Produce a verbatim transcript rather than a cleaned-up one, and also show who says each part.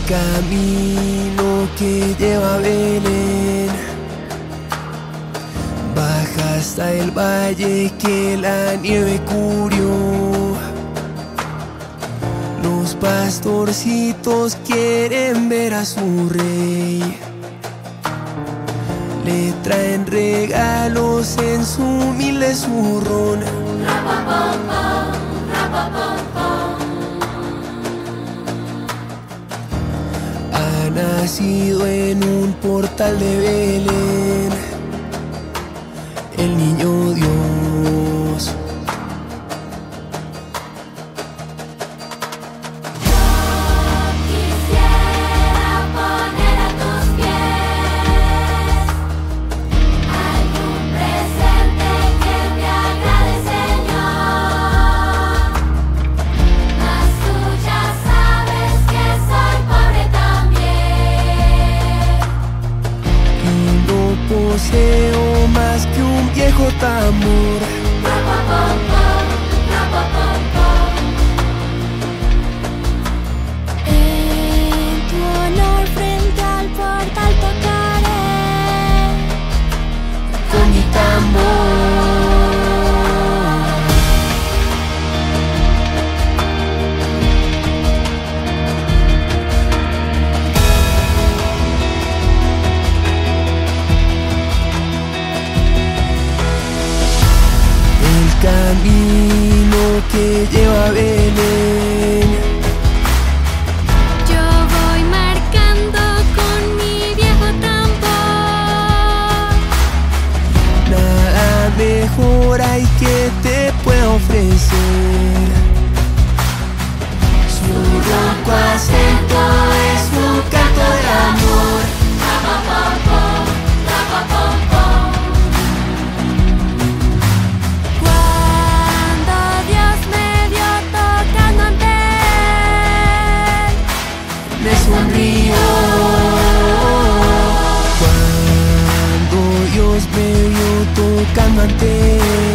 Speaker 1: Camino que lleva a Belén baja hasta el valle que la nieve cubrió. Los pastorcitos quieren ver a su rey, le traen regalos en su humilde zurrón. Ha nacido en un portal de Belén el niño Dios. Poseo más que un viejo tambor.
Speaker 2: En tu honor frente al portal tocaré
Speaker 1: con mi tambor. Camino que lleva a Belén,
Speaker 2: yo voy marcando con mi viejo tambor.
Speaker 1: nada mejor hay que te puedo ofrecer. Su ronco acento es un canto de amor. Me sonrío cuando Dios me vio tocando ante él.